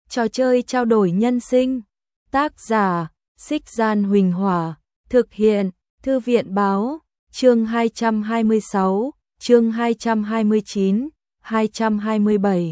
Trò chơi trao đổi nhân sinh. Tác giả: Xích Gian Huỳnh Hỏa. Thực hiện: Thư viện Báo. Chương 226, chương 229, 227.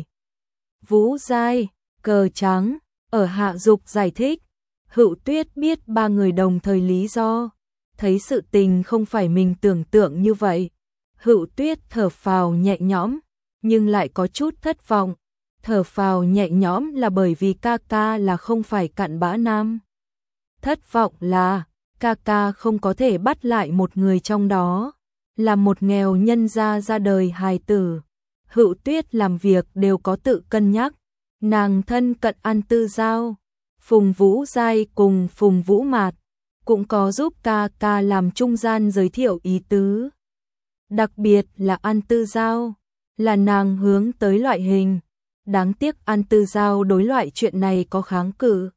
Vũ Giai, cờ trắng. Ở Hạ Dục giải thích, Hữu Tuyết biết ba người đồng thời lý do, thấy sự tình không phải mình tưởng tượng như vậy. Hữu Tuyết thở phào nhẹ nhõm, nhưng lại có chút thất vọng. Thở phào nhẹ nhõm là bởi vì ca ca là không phải cặn bã nam. Thất vọng là ca ca không có thể bắt lại một người trong đó, là một nghèo nhân gia ra đời hài tử. Hữu Tuyết làm việc đều có tự cân nhắc, nàng thân cận An Tư Giao, Phùng Vũ Giai cùng Phùng Vũ Mạt, cũng có giúp ca ca làm trung gian giới thiệu ý tứ. Đặc biệt là An Tư Giao, là nàng hướng tới loại hình. Đáng tiếc An Tư Giao đối loại chuyện này có kháng cự.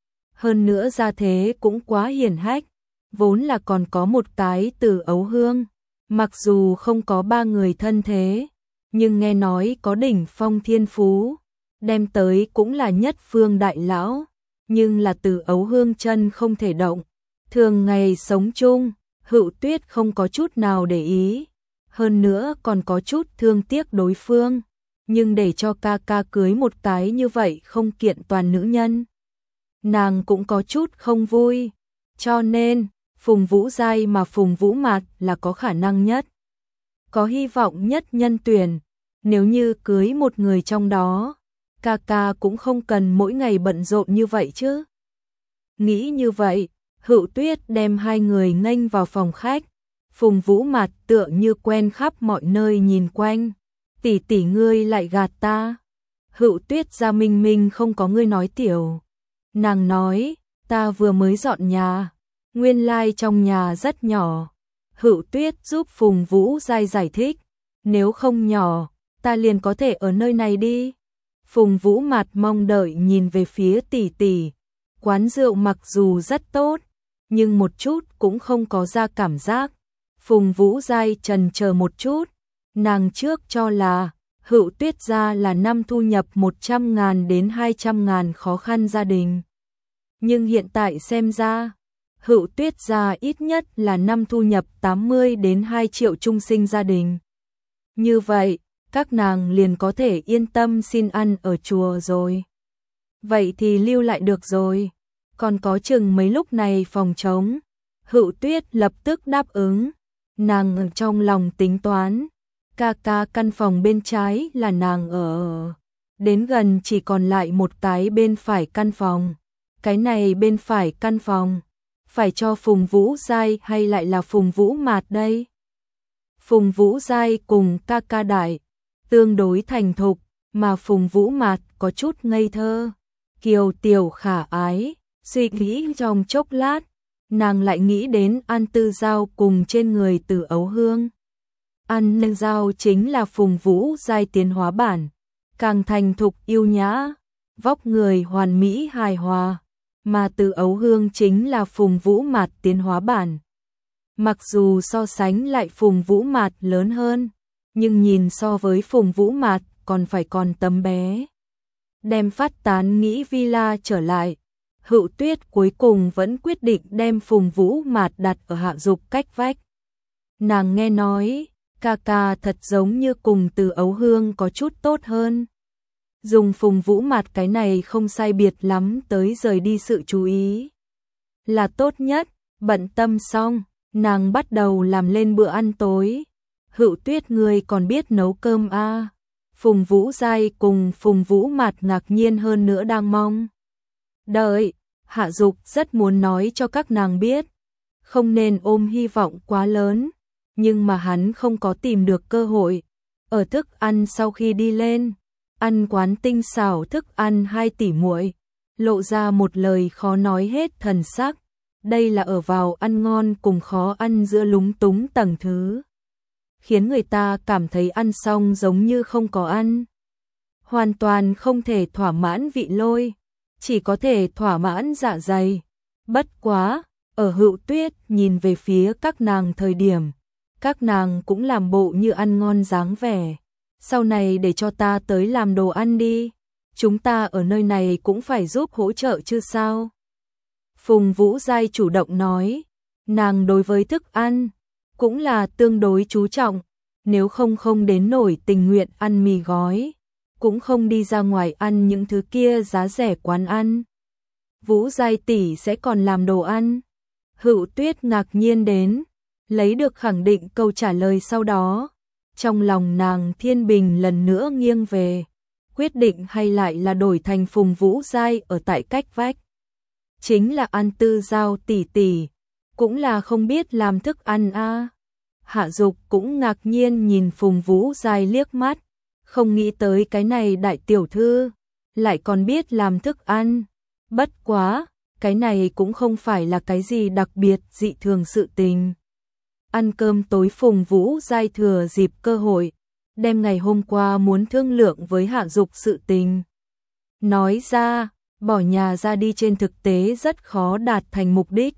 Hơn nữa gia thế cũng quá hiển hách, vốn là còn có một cái Từ Ấu Hương, mặc dù không có ba người thân thế, nhưng nghe nói có đỉnh phong thiên phú, đem tới cũng là nhất phương đại lão, nhưng là Từ Ấu Hương chân không thể động, thường ngày sống chung, Hữu Tuyết không có chút nào để ý, hơn nữa còn có chút thương tiếc đối phương, nhưng để cho ca ca cưới một cái như vậy không kiện toàn nữ nhân, nàng cũng có chút không vui, cho nên Phùng Vũ Giai mà Phùng Vũ Mạt là có khả năng nhất, có hy vọng nhất nhân tuyển. Nếu như cưới một người trong đó, ca ca cũng không cần mỗi ngày bận rộn như vậy chứ. Nghĩ như vậy, Hữu Tuyết đem hai người nghênh vào phòng khách. Phùng Vũ Mạt tựa như quen khắp mọi nơi nhìn quanh. Tỷ tỷ ngươi lại gạt ta. Hữu Tuyết ra minh minh không có ngươi nói tiểu. Nàng nói, ta vừa mới dọn nhà, nguyên lai trong nhà rất nhỏ. Hữu Tuyết giúp Phùng Vũ Giai giải thích, nếu không nhỏ, ta liền có thể ở nơi này đi. Phùng Vũ Mạt mong đợi nhìn về phía tỷ tỷ. Quán rượu mặc dù rất tốt, nhưng một chút cũng không có ra cảm giác. Phùng Vũ Giai chần chờ một chút, nàng trước cho là Hữu Tuyết gia là năm thu nhập 100.000 đến 200.000 khó khăn gia đình. Nhưng hiện tại xem ra, Hữu Tuyết gia ít nhất là năm thu nhập 80 đến 2 triệu trung sinh gia đình. Như vậy, các nàng liền có thể yên tâm xin ăn ở chùa rồi. Vậy thì lưu lại được rồi, còn có chừng mấy lúc này phòng trống. Hữu Tuyết lập tức đáp ứng, nàng trong lòng tính toán, ca ca căn phòng bên trái là nàng ở, đến gần chỉ còn lại một cái bên phải căn phòng, cái này bên phải căn phòng, phải cho Phùng Vũ Giai hay lại là Phùng Vũ Mạt đây? Phùng Vũ Giai cùng ca ca đại, tương đối thành thục, mà Phùng Vũ Mạt có chút ngây thơ, kiều tiểu khả ái, suy nghĩ trong chốc lát, nàng lại nghĩ đến An Tư Giao cùng trên người Từ Ấu Hương. An Tư Giao chính là Phùng Vũ Giai tiến hóa bản, càng thành thục yêu nhã, vóc người hoàn mỹ hài hòa, mà Từ Ấu Hương chính là Phùng Vũ Mạt tiến hóa bản. Mặc dù so sánh lại Phùng Vũ Mạt lớn hơn, nhưng nhìn so với Phùng Vũ Mạt còn phải còn tấm bé. Đem phát tán nghĩ villa trở lại, Hữu Tuyết cuối cùng vẫn quyết định đem Phùng Vũ Mạt đặt ở Hạ Dục cách vách. Nàng nghe nói, ca ca thật giống như cùng Từ Ấu Hương có chút tốt hơn. Dùng Phùng Vũ Mạt cái này không sai biệt lắm tới rời đi sự chú ý. Là tốt nhất, bận tâm xong, nàng bắt đầu làm lên bữa ăn tối. Hữu Tuyết ngươi còn biết nấu cơm à? Phùng Vũ Giai cùng Phùng Vũ Mạt ngạc nhiên hơn nữa đang mong đợi. Hạ Dục rất muốn nói cho các nàng biết, không nên ôm hy vọng quá lớn, nhưng mà hắn không có tìm được cơ hội. Ở thức ăn sau khi đi lên, ăn quán tinh xảo thức ăn hai tỷ muội, lộ ra một lời khó nói hết thần sắc. Đây là ở vào ăn ngon cùng khó ăn giữa lúng túng tầng thứ, khiến người ta cảm thấy ăn xong giống như không có ăn. Hoàn toàn không thể thỏa mãn vị lôi, chỉ có thể thỏa mãn dạ dày. Bất quá, ở Hữu Tuyết nhìn về phía các nàng thời điểm, các nàng cũng làm bộ như ăn ngon dáng vẻ. Sau này để cho ta tới làm đồ ăn đi. chúng ta ở nơi này cũng phải giúp hỗ trợ chứ sao? Phùng Vũ Giai chủ động nói, nàng đối với thức ăn cũng là tương đối chú trọng, nếu không đến nổi tình nguyện ăn mì gói, cũng không đi ra ngoài ăn những thứ kia giá rẻ quán ăn. Vũ Giai tỷ sẽ còn làm đồ ăn. Hữu Tuyết ngạc nhiên đến, lấy được khẳng định câu trả lời sau đó. Trong lòng nàng thiên bình lần nữa nghiêng về, quyết định hay lại là đổi thành Phùng Vũ Giai ở tại cách vách. Chính là An Tư Giao tỷ tỷ, cũng là không biết làm thức ăn a. Hạ Dục cũng ngạc nhiên nhìn Phùng Vũ Giai liếc mắt, không nghĩ tới cái này đại tiểu thư lại còn biết làm thức ăn. Bất quá, cái này cũng không phải là cái gì đặc biệt dị thường sự tình. Ăn cơm tối Phùng Vũ Giai thừa dịp cơ hội, đem ngày hôm qua muốn thương lượng với Hạ Dục sự tình nói ra, bỏ nhà ra đi trên thực tế rất khó đạt thành mục đích.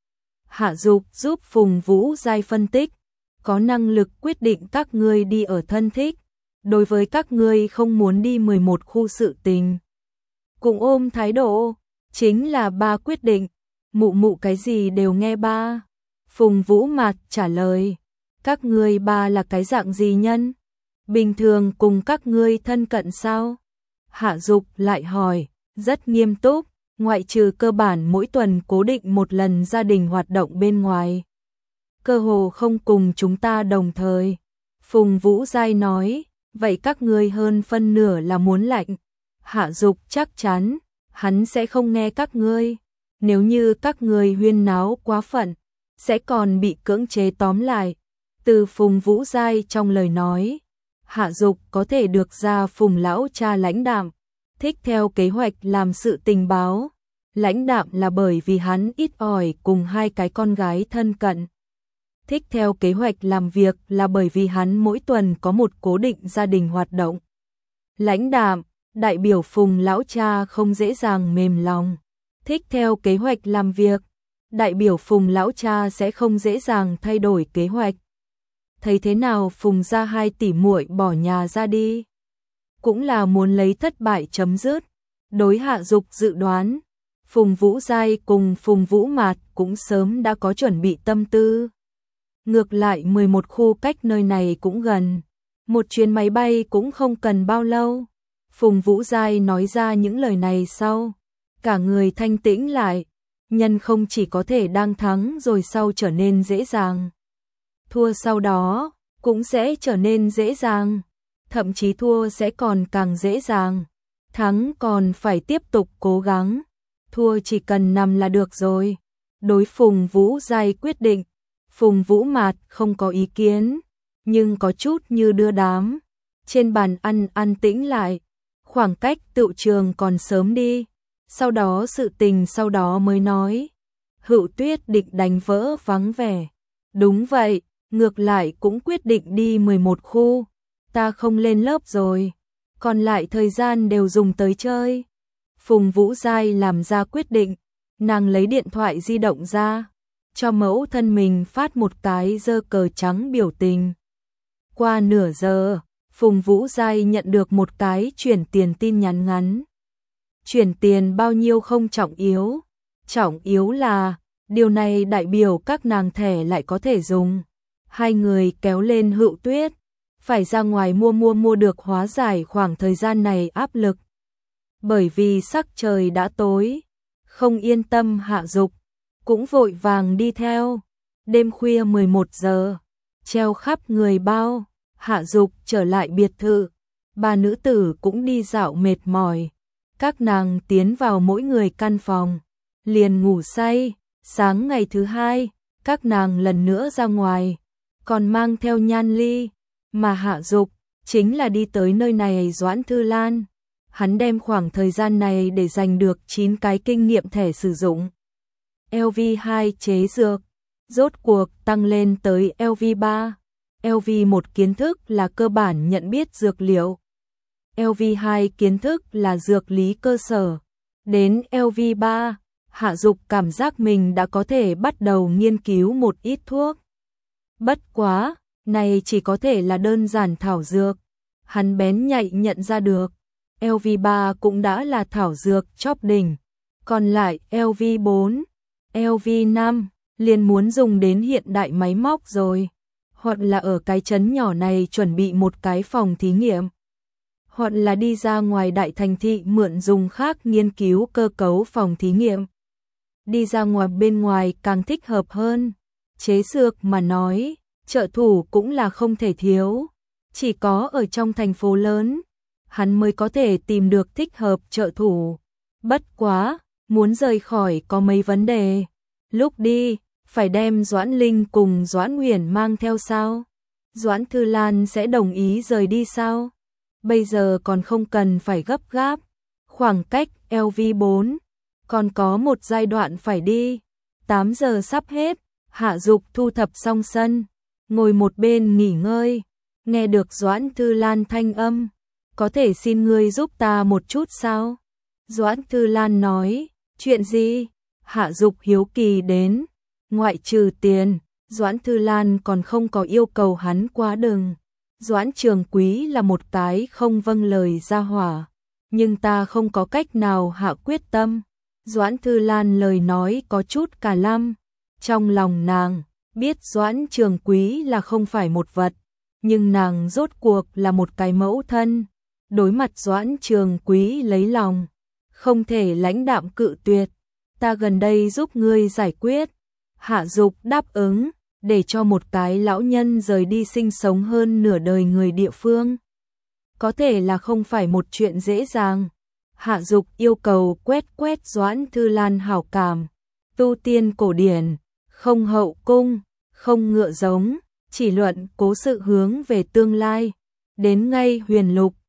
Hạ Dục giúp Phùng Vũ Giai phân tích, có năng lực quyết định các ngươi đi ở thân thích, đối với các ngươi không muốn đi 11 khu sự tình cũng ôm thái độ, chính là ba quyết định, mụ mụ cái gì đều nghe ba. Phùng Vũ Mạt trả lời, các ngươi ba là cái dạng gì nhân? Bình thường cùng các ngươi thân cận sao? Hạ Dục lại hỏi, rất nghiêm túc, ngoại trừ cơ bản mỗi tuần cố định một lần gia đình hoạt động bên ngoài. Cơ hồ không cùng chúng ta đồng thời. Phùng Vũ Giai nói, vậy các ngươi hơn phân nửa là muốn lạnh. Hạ Dục chắc chắn, hắn sẽ không nghe các ngươi. Nếu như các ngươi huyên náo quá phận, sẽ còn bị cưỡng chế tóm lại. Từ Phùng Vũ Giai trong lời nói, Hạ Dục có thể được ra Phùng lão cha lãnh đạm, thích theo kế hoạch làm sự tình báo. Lãnh đạm là bởi vì hắn ít ỏi cùng hai cái con gái thân cận. Thích theo kế hoạch làm việc là bởi vì hắn mỗi tuần có một cố định gia đình hoạt động. Lãnh đạm, đại biểu Phùng lão cha không dễ dàng mềm lòng. Thích theo kế hoạch làm việc, đại biểu Phùng lão cha sẽ không dễ dàng thay đổi kế hoạch. Thấy thế nào Phùng gia hai tỷ muội bỏ nhà ra đi, cũng là muốn lấy thất bại chấm dứt. Đối Hạ Dục dự đoán, Phùng Vũ Giai cùng Phùng Vũ Mạt cũng sớm đã có chuẩn bị tâm tư. Ngược lại 11 khu cách nơi này cũng gần, một chuyến máy bay cũng không cần bao lâu. Phùng Vũ Giai nói ra những lời này sau, cả người thanh tĩnh lại, nhân không chỉ có thể đang thắng rồi sau trở nên dễ dàng, thua sau đó cũng sẽ trở nên dễ dàng, thậm chí thua sẽ còn càng dễ dàng, thắng còn phải tiếp tục cố gắng, thua chỉ cần nằm là được rồi. Đối Phùng Vũ Giai quyết định, Phùng Vũ Mạt không có ý kiến, nhưng có chút như đưa đám. Trên bàn ăn an tĩnh lại, khoảng cách tựu trường còn sớm đi, sau đó sự tình sau đó mới nói. Hữu Tuyết định đánh vỡ vắng vẻ. Đúng vậy, ngược lại cũng quyết định đi 11 khu, ta không lên lớp rồi, còn lại thời gian đều dùng tới chơi. Phùng Vũ Giai làm ra quyết định, nàng lấy điện thoại di động ra, cho mẫu thân mình phát một cái giơ cờ trắng biểu tình. Qua nửa giờ, Phùng Vũ Giai nhận được một cái chuyển tiền tin nhắn ngắn. Chuyển tiền bao nhiêu không trọng yếu là điều này đại biểu các nàng thẻ lại có thể dùng. Hai người kéo lên Hữu Tuyết, phải ra ngoài mua được hóa giải khoảng thời gian này áp lực. Bởi vì sắc trời đã tối, không yên tâm Hạ Dục, cũng vội vàng đi theo. Đêm khuya 11 giờ, treo khắp người bao, Hạ Dục trở lại biệt thự, ba nữ tử cũng đi dạo mệt mỏi. Các nàng tiến vào mỗi người căn phòng, liền ngủ say. Sáng ngày thứ hai, các nàng lần nữa ra ngoài, còn mang theo Nhan Ly, mà Hạ Dục chính là đi tới nơi này Doãn Thư Lan. Hắn đem khoảng thời gian này để giành được 9 cái kinh nghiệm thẻ sử dụng. LV2 chế dược, rốt cuộc tăng lên tới LV3. LV1 kiến thức là cơ bản nhận biết dược liệu. LV2 kiến thức là dược lý cơ sở. Đến LV3, Hạ Dục cảm giác mình đã có thể bắt đầu nghiên cứu một ít thuốc. Bất quá, này chỉ có thể là đơn giản thảo dược. Hắn bén nhạy nhận ra được, LV3 cũng đã là thảo dược chóp đỉnh, còn lại LV4, LV5 liền muốn dùng đến hiện đại máy móc rồi, hoặc là ở cái trấn nhỏ này chuẩn bị một cái phòng thí nghiệm, hoặc là đi ra ngoài đại thành thị mượn dùng khác nghiên cứu cơ cấu phòng thí nghiệm. Đi ra ngoài bên ngoài càng thích hợp hơn. Chế dược mà nói, trợ thủ cũng là không thể thiếu, chỉ có ở trong thành phố lớn, hắn mới có thể tìm được thích hợp trợ thủ. Bất quá, muốn rời khỏi có mấy vấn đề. Lúc đi, phải đem Doãn Linh cùng Doãn Uyển mang theo sao? Doãn Thư Lan sẽ đồng ý rời đi sao? Bây giờ còn không cần phải gấp gáp. Khoảng cách LV4, còn có một giai đoạn phải đi. 8 giờ sắp hết, Hạ Dục thu thập xong sân, ngồi một bên nghỉ ngơi, nghe được Doãn Thư Lan thanh âm. Có thể xin ngươi giúp ta một chút sao? Doãn Thư Lan nói, chuyện gì? Hạ Dục hiếu kỳ đến, ngoại trừ tiền, Doãn Thư Lan còn không có yêu cầu hắn quá đừng. Doãn Trường Quý là một cái không vâng lời ra hỏa, nhưng ta không có cách nào hạ quyết tâm. Doãn Thư Lan lời nói có chút cả lăm, trong lòng nàng biết Doãn Trường Quý là không phải một vật, nhưng nàng rốt cuộc là một cái mẫu thân, đối mặt Doãn Trường Quý lấy lòng, không thể lãnh đạm cự tuyệt. Ta gần đây giúp ngươi giải quyết. Hạ Dục đáp ứng, để cho một cái lão nhân rời đi sinh sống hơn nửa đời người địa phương. Có thể là không phải một chuyện dễ dàng. Hạ Dục yêu cầu quét Doãn Thư Lan hảo cảm. Tu tiên cổ điển, không hậu cung, không ngựa giống, chỉ luận cố sự hướng về tương lai. Đến ngay huyền lục,